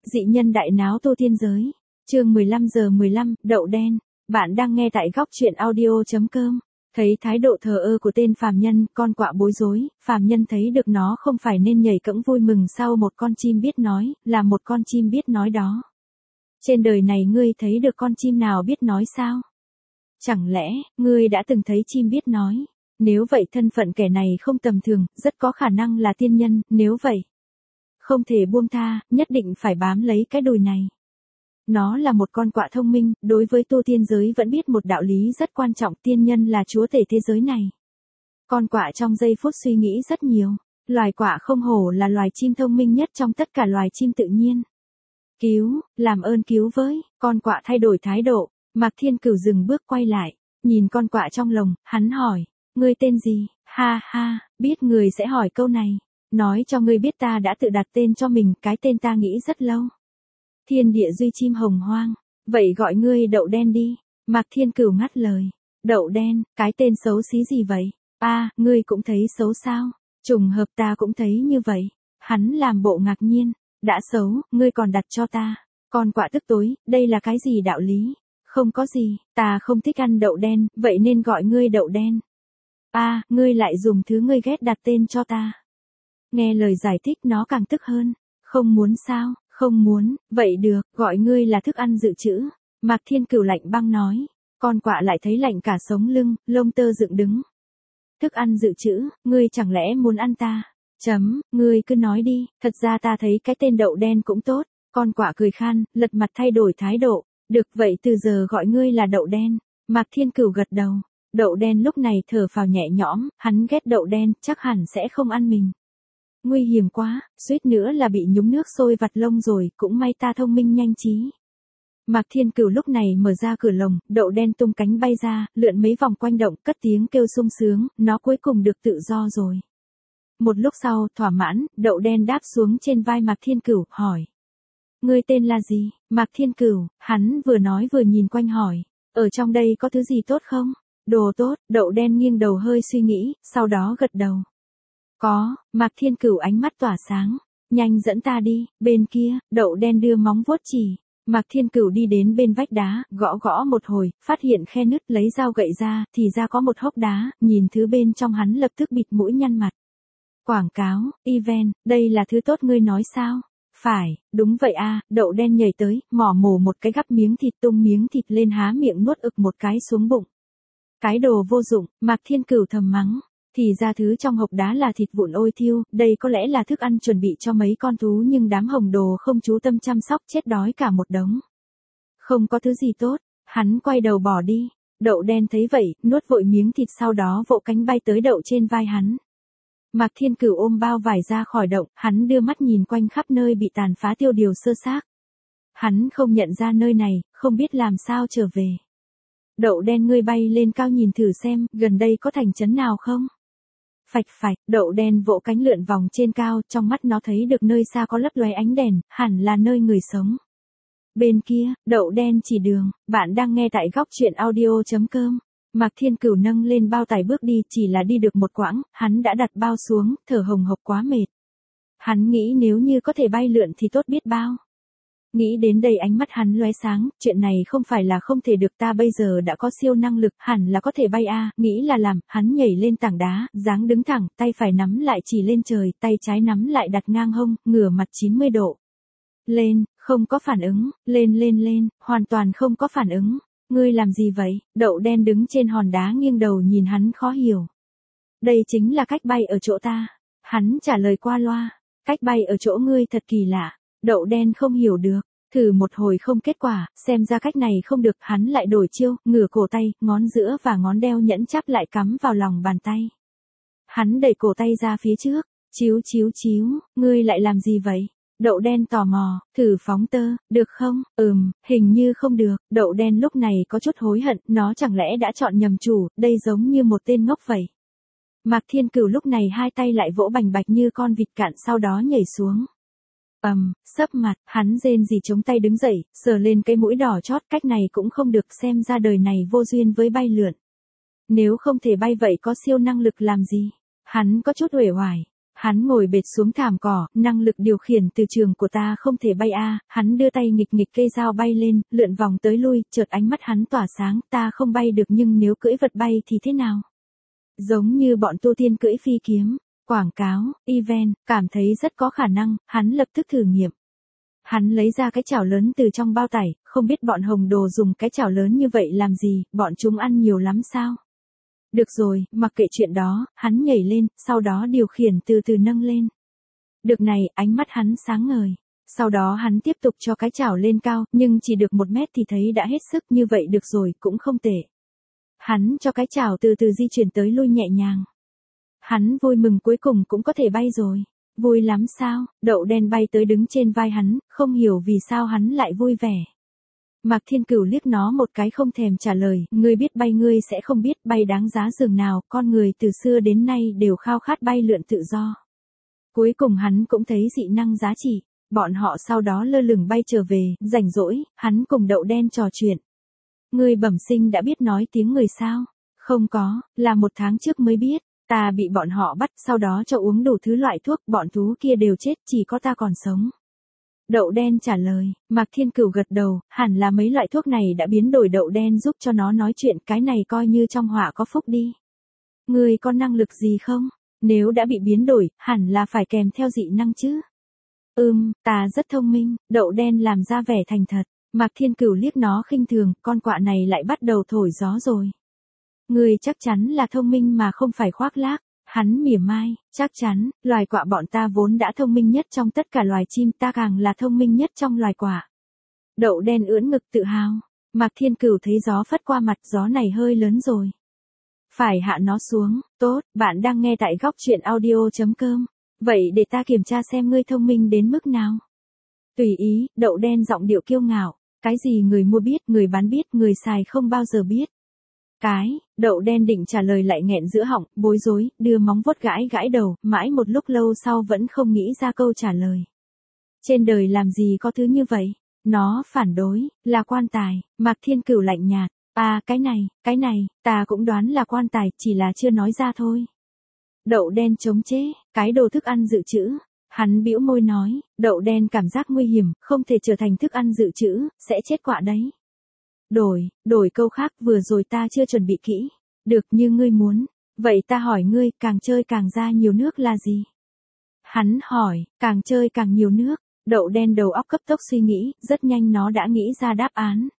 Dị nhân đại náo tu tiên giới. Chương 15:15, đậu đen. Bạn đang nghe tại góc truyện audio.com. Thấy thái độ thờ ơ của tên phàm nhân, con quạ bối rối, phàm nhân thấy được nó không phải nên nhảy cẫng vui mừng sau một con chim biết nói, là một con chim biết nói đó. Trên đời này ngươi thấy được con chim nào biết nói sao? Chẳng lẽ, ngươi đã từng thấy chim biết nói? Nếu vậy thân phận kẻ này không tầm thường, rất có khả năng là tiên nhân, nếu vậy. Không thể buông tha, nhất định phải bám lấy cái đùi này. Nó là một con quạ thông minh, đối với tu tiên giới vẫn biết một đạo lý rất quan trọng, tiên nhân là chúa tể thế giới này. Con quạ trong giây phút suy nghĩ rất nhiều. Loài quạ không hổ là loài chim thông minh nhất trong tất cả loài chim tự nhiên. Cứu, làm ơn cứu với, con quạ thay đổi thái độ. Mạc Thiên Cửu dừng bước quay lại, nhìn con quạ trong lồng, hắn hỏi, ngươi tên gì? Ha ha, biết người sẽ hỏi câu này. Nói cho ngươi biết ta đã tự đặt tên cho mình, cái tên ta nghĩ rất lâu. Thiên địa duy chim hồng hoang, vậy gọi ngươi đậu đen đi. Mạc Thiên Cửu ngắt lời, đậu đen, cái tên xấu xí gì vậy? Ngươi cũng thấy xấu sao? Trùng hợp ta cũng thấy như vậy. Hắn làm bộ ngạc nhiên, đã xấu, ngươi còn đặt cho ta. Con quạ tức tối, đây là cái gì đạo lý? Không có gì, ta không thích ăn đậu đen, vậy nên gọi ngươi đậu đen. Ngươi lại dùng thứ ngươi ghét đặt tên cho ta. Nghe lời giải thích nó càng tức hơn. Không muốn sao? Không muốn, vậy được, gọi ngươi là thức ăn dự trữ. Mạc Thiên Cửu lạnh băng nói. Con quạ lại thấy lạnh cả sống lưng, lông tơ dựng đứng. Thức ăn dự trữ, ngươi chẳng lẽ muốn ăn ta? Ngươi cứ nói đi, thật ra ta thấy cái tên đậu đen cũng tốt. Con quạ cười khan, lật mặt thay đổi thái độ. Được vậy từ giờ gọi ngươi là đậu đen. Mạc Thiên Cửu gật đầu. Đậu đen lúc này thở phào nhẹ nhõm, hắn ghét đậu đen, chắc hẳn sẽ không ăn mình. Nguy hiểm quá, suýt nữa là bị nhúng nước sôi vặt lông rồi, cũng may ta thông minh nhanh trí. Mạc Thiên Cửu lúc này mở ra cửa lồng, đậu đen tung cánh bay ra, lượn mấy vòng quanh động, cất tiếng kêu sung sướng, nó cuối cùng được tự do rồi. Một lúc sau, thỏa mãn, đậu đen đáp xuống trên vai Mạc Thiên Cửu, hỏi. Ngươi tên là gì? Mạc Thiên Cửu, hắn vừa nói vừa nhìn quanh hỏi. Ở trong đây có thứ gì tốt không? Đồ tốt, đậu đen nghiêng đầu hơi suy nghĩ, sau đó gật đầu. Có, Mạc Thiên Cửu ánh mắt tỏa sáng. Nhanh dẫn ta đi, bên kia, đậu đen đưa móng vuốt chỉ. Mạc Thiên Cửu đi đến bên vách đá, gõ gõ một hồi, phát hiện khe nứt, lấy dao gậy ra, thì ra có một hốc đá, nhìn thứ bên trong hắn lập tức bịt mũi nhăn mặt. Quảng cáo, event, đây là thứ tốt ngươi nói sao? Phải, đúng vậy đậu đen nhảy tới, mỏ mổ một cái gắp miếng thịt, tung miếng thịt lên há miệng nuốt ực một cái xuống bụng. Cái đồ vô dụng, Mạc Thiên Cửu thầm mắng. Thì ra thứ trong hộp đá là thịt vụn ôi thiêu, đây có lẽ là thức ăn chuẩn bị cho mấy con thú nhưng đám hồng đồ không chú tâm chăm sóc chết đói cả một đống. Không có thứ gì tốt, hắn quay đầu bỏ đi. Đậu đen thấy vậy, nuốt vội miếng thịt sau đó vỗ cánh bay tới đậu trên vai hắn. Mạc Thiên Cửu ôm bao vải ra khỏi động, hắn đưa mắt nhìn quanh khắp nơi bị tàn phá tiêu điều sơ xác. Hắn không nhận ra nơi này, không biết làm sao trở về. Đậu đen ngươi bay lên cao nhìn thử xem, gần đây có thành trấn nào không? Phạch phạch, đậu đen vỗ cánh lượn vòng trên cao, trong mắt nó thấy được nơi xa có lấp lóe ánh đèn, hẳn là nơi người sống. Bên kia, đậu đen chỉ đường, bạn đang nghe tại góc truyện audio.com. Mạc Thiên Cửu nâng lên bao tải bước đi, chỉ là đi được một quãng, hắn đã đặt bao xuống, thở hồng hộc quá mệt. Hắn nghĩ nếu như có thể bay lượn thì tốt biết bao. Nghĩ đến đây ánh mắt hắn lóe sáng, chuyện này không phải là không thể được, ta bây giờ đã có siêu năng lực, hẳn là có thể bay nghĩ là làm, hắn nhảy lên tảng đá, dáng đứng thẳng, tay phải nắm lại chỉ lên trời, tay trái nắm lại đặt ngang hông, ngửa mặt 90 độ. Lên, không có phản ứng, lên, hoàn toàn không có phản ứng. Ngươi làm gì vậy? Đậu đen đứng trên hòn đá nghiêng đầu nhìn hắn khó hiểu. Đây chính là cách bay ở chỗ ta. Hắn trả lời qua loa. Cách bay ở chỗ ngươi thật kỳ lạ. Đậu đen không hiểu được. Thử một hồi không kết quả, xem ra cách này không được, hắn lại đổi chiêu, ngửa cổ tay, ngón giữa và ngón đeo nhẫn chắp lại cắm vào lòng bàn tay. Hắn đẩy cổ tay ra phía trước. Chíu, ngươi lại làm gì vậy? Đậu đen tò mò, thử phóng tơ, được không? Hình như không được. Đậu đen lúc này có chút hối hận, nó chẳng lẽ đã chọn nhầm chủ, đây giống như một tên ngốc vậy. Mạc Thiên Cửu lúc này hai tay lại vỗ bành bạch như con vịt cạn, sau đó nhảy xuống. Sấp mặt, hắn rên rỉ chống tay đứng dậy, sờ lên cái mũi đỏ chót, cách này cũng không được, xem ra đời này vô duyên với bay lượn. Nếu không thể bay vậy có siêu năng lực làm gì? Hắn có chút uể oải. Hắn ngồi bệt xuống thảm cỏ, năng lực điều khiển từ trường của ta không thể bay a. Hắn đưa tay nghịch nghịch cây dao bay lên, lượn vòng tới lui, chợt ánh mắt hắn tỏa sáng, ta không bay được nhưng nếu cưỡi vật bay thì thế nào? Giống như bọn tu tiên cưỡi phi kiếm, quảng cáo, event, cảm thấy rất có khả năng, hắn lập tức thử nghiệm. Hắn lấy ra cái chảo lớn từ trong bao tải, không biết bọn hồng đồ dùng cái chảo lớn như vậy làm gì, bọn chúng ăn nhiều lắm sao? Được rồi, mặc kệ chuyện đó, hắn nhảy lên, sau đó điều khiển từ từ nâng lên. Được này, ánh mắt hắn sáng ngời. Sau đó hắn tiếp tục cho cái chảo lên cao, nhưng chỉ được 1 mét thì thấy đã hết sức, như vậy được rồi, cũng không tệ. Hắn cho cái chảo từ từ di chuyển tới lui nhẹ nhàng. Hắn vui mừng cuối cùng cũng có thể bay rồi. Vui lắm sao? Đậu đen bay tới đứng trên vai hắn, không hiểu vì sao hắn lại vui vẻ. Mạc Thiên Cửu liếc nó một cái không thèm trả lời, ngươi biết bay ngươi sẽ không biết bay đáng giá dường nào, con người từ xưa đến nay đều khao khát bay lượn tự do. Cuối cùng hắn cũng thấy dị năng giá trị, bọn họ sau đó lơ lửng bay trở về, rảnh rỗi, hắn cùng đậu đen trò chuyện. Ngươi bẩm sinh đã biết nói tiếng người sao? Không có, là 1 tháng trước mới biết, ta bị bọn họ bắt, sau đó cho uống đủ thứ loại thuốc, bọn thú kia đều chết, chỉ có ta còn sống. Đậu đen trả lời, Mạc Thiên Cửu gật đầu, hẳn là mấy loại thuốc này đã biến đổi đậu đen giúp cho nó nói chuyện, cái này coi như trong họa có phúc đi. Ngươi có năng lực gì không? Nếu đã bị biến đổi, hẳn là phải kèm theo dị năng chứ. Ta rất thông minh, đậu đen làm ra vẻ thành thật. Mạc Thiên Cửu liếc nó khinh thường, con quạ này lại bắt đầu thổi gió rồi. Ngươi chắc chắn là thông minh mà không phải khoác lác. Hắn mỉa mai, chắc chắn, loài quạ bọn ta vốn đã thông minh nhất trong tất cả loài chim, ta càng là thông minh nhất trong loài quạ. Đậu đen ưỡn ngực tự hào. Mạc Thiên Cửu thấy gió phất qua mặt, gió này hơi lớn rồi. Phải hạ nó xuống, tốt, bạn đang nghe tại góc truyện audio.com. Vậy để ta kiểm tra xem ngươi thông minh đến mức nào. Tùy ý, đậu đen giọng điệu kiêu ngạo. Cái gì người mua biết, người bán biết, người xài không bao giờ biết. Đậu đen định trả lời lại nghẹn giữa họng, bối rối, đưa móng vuốt gãi gãi đầu, mãi một lúc lâu sau vẫn không nghĩ ra câu trả lời. Trên đời làm gì có thứ như vậy? Nó phản đối, là quan tài. Mạc Thiên Cửu lạnh nhạt, cái này, ta cũng đoán là quan tài, chỉ là chưa nói ra thôi. Đậu đen chống chế, cái đồ thức ăn dự trữ. Hắn bĩu môi nói, đậu đen cảm giác nguy hiểm, không thể trở thành thức ăn dự trữ, sẽ chết quạ đấy. Đổi câu khác, vừa rồi ta chưa chuẩn bị kỹ. Được như ngươi muốn. Vậy ta hỏi ngươi, càng chơi càng ra nhiều nước là gì? Hắn hỏi, càng chơi càng nhiều nước. Đậu đen đầu óc cấp tốc suy nghĩ, rất nhanh nó đã nghĩ ra đáp án.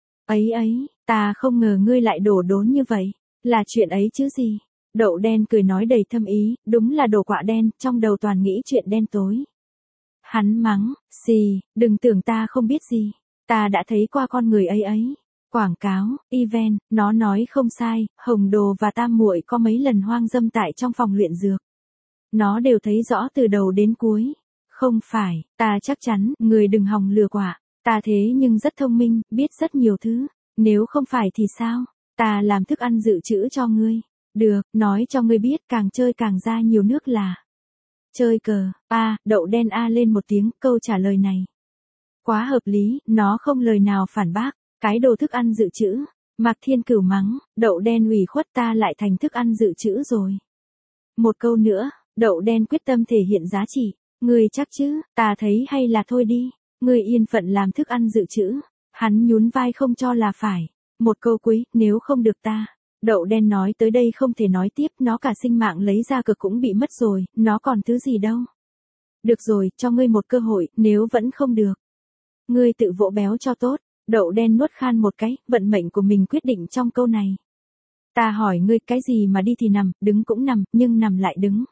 Ta không ngờ ngươi lại đổ đốn như vậy. Là chuyện ấy chứ gì? Đậu đen cười nói đầy thâm ý, đúng là đồ quạ đen, trong đầu toàn nghĩ chuyện đen tối. Hắn mắng, đừng tưởng ta không biết gì. Ta đã thấy qua con người ấy. Quảng cáo, event, nó nói không sai, Hồng Đồ và Tam Muội có mấy lần hoang dâm tại trong phòng luyện dược. Nó đều thấy rõ từ đầu đến cuối. Không phải, ta chắc chắn, người đừng hòng lừa quạ. Ta thế nhưng rất thông minh, biết rất nhiều thứ. Nếu không phải thì sao? Ta làm thức ăn dự trữ cho ngươi. Được, nói cho ngươi biết, càng chơi càng ra nhiều nước là. Chơi cờ, đậu đen lên một tiếng, câu trả lời này. Quá hợp lý, nó không lời nào phản bác. Cái đồ thức ăn dự trữ. Mạc Thiên Cửu mắng, đậu đen ủy khuất, ta lại thành thức ăn dự trữ rồi. Một câu nữa, đậu đen quyết tâm thể hiện giá trị. Ngươi chắc chứ, ta thấy hay là thôi đi. Ngươi yên phận làm thức ăn dự trữ. Hắn nhún vai không cho là phải. Một câu cuối, nếu không được ta. Đậu đen nói tới đây không thể nói tiếp, nó cả sinh mạng lấy ra cược cũng bị mất rồi, nó còn thứ gì đâu. Được rồi, cho ngươi một cơ hội, nếu vẫn không được. Ngươi tự vỗ béo cho tốt. Đậu đen nuốt khan một cái, vận mệnh của mình quyết định trong câu này. Ta hỏi ngươi, cái gì mà đi thì nằm, đứng cũng nằm, nhưng nằm lại đứng.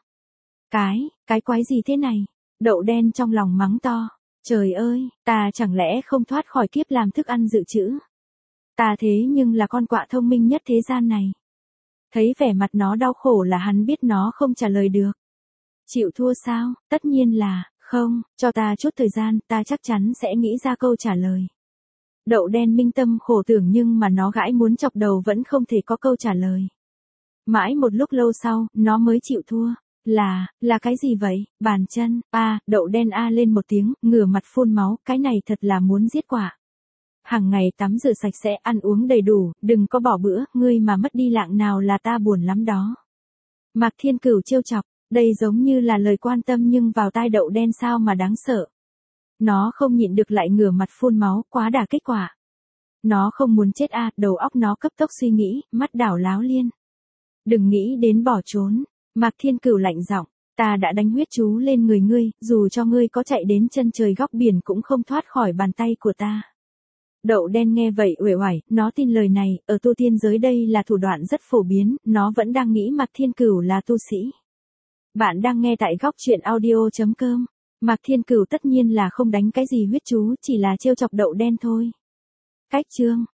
Cái quái gì thế này? Đậu đen trong lòng mắng to. Trời ơi, ta chẳng lẽ không thoát khỏi kiếp làm thức ăn dự trữ? Ta thế nhưng là con quạ thông minh nhất thế gian này. Thấy vẻ mặt nó đau khổ là hắn biết nó không trả lời được. Chịu thua sao? Tất nhiên là, không, cho ta chút thời gian, ta chắc chắn sẽ nghĩ ra câu trả lời. Đậu đen minh tâm khổ tưởng nhưng mà nó gãi muốn chọc đầu vẫn không thể có câu trả lời. Mãi một lúc lâu sau, nó mới chịu thua. Là cái gì vậy? Bàn chân. Đậu đen lên một tiếng, ngửa mặt phun máu, cái này thật là muốn giết quạ. Hàng ngày tắm rửa sạch sẽ, ăn uống đầy đủ, đừng có bỏ bữa, ngươi mà mất đi lạng nào là ta buồn lắm đó. Mạc Thiên Cửu trêu chọc, Đây giống như là lời quan tâm nhưng vào tai đậu đen sao mà đáng sợ. Nó không nhịn được lại ngửa mặt phun máu, quá đả kích quả. Nó không muốn chết à, đầu óc nó cấp tốc suy nghĩ, mắt đảo láo liên. Đừng nghĩ đến bỏ trốn. Mạc Thiên Cửu lạnh giọng, ta đã đánh huyết chú lên người ngươi, dù cho ngươi có chạy đến chân trời góc biển cũng không thoát khỏi bàn tay của ta. Đậu đen nghe vậy uể oải, nó tin lời này, ở tu tiên giới đây là thủ đoạn rất phổ biến, nó vẫn đang nghĩ Mạc Thiên Cửu là tu sĩ. Bạn đang nghe tại góc truyện audio.com. Mạc Thiên Cửu tất nhiên là không đánh cái gì huyết chú, chỉ là trêu chọc đậu đen thôi. Cách chương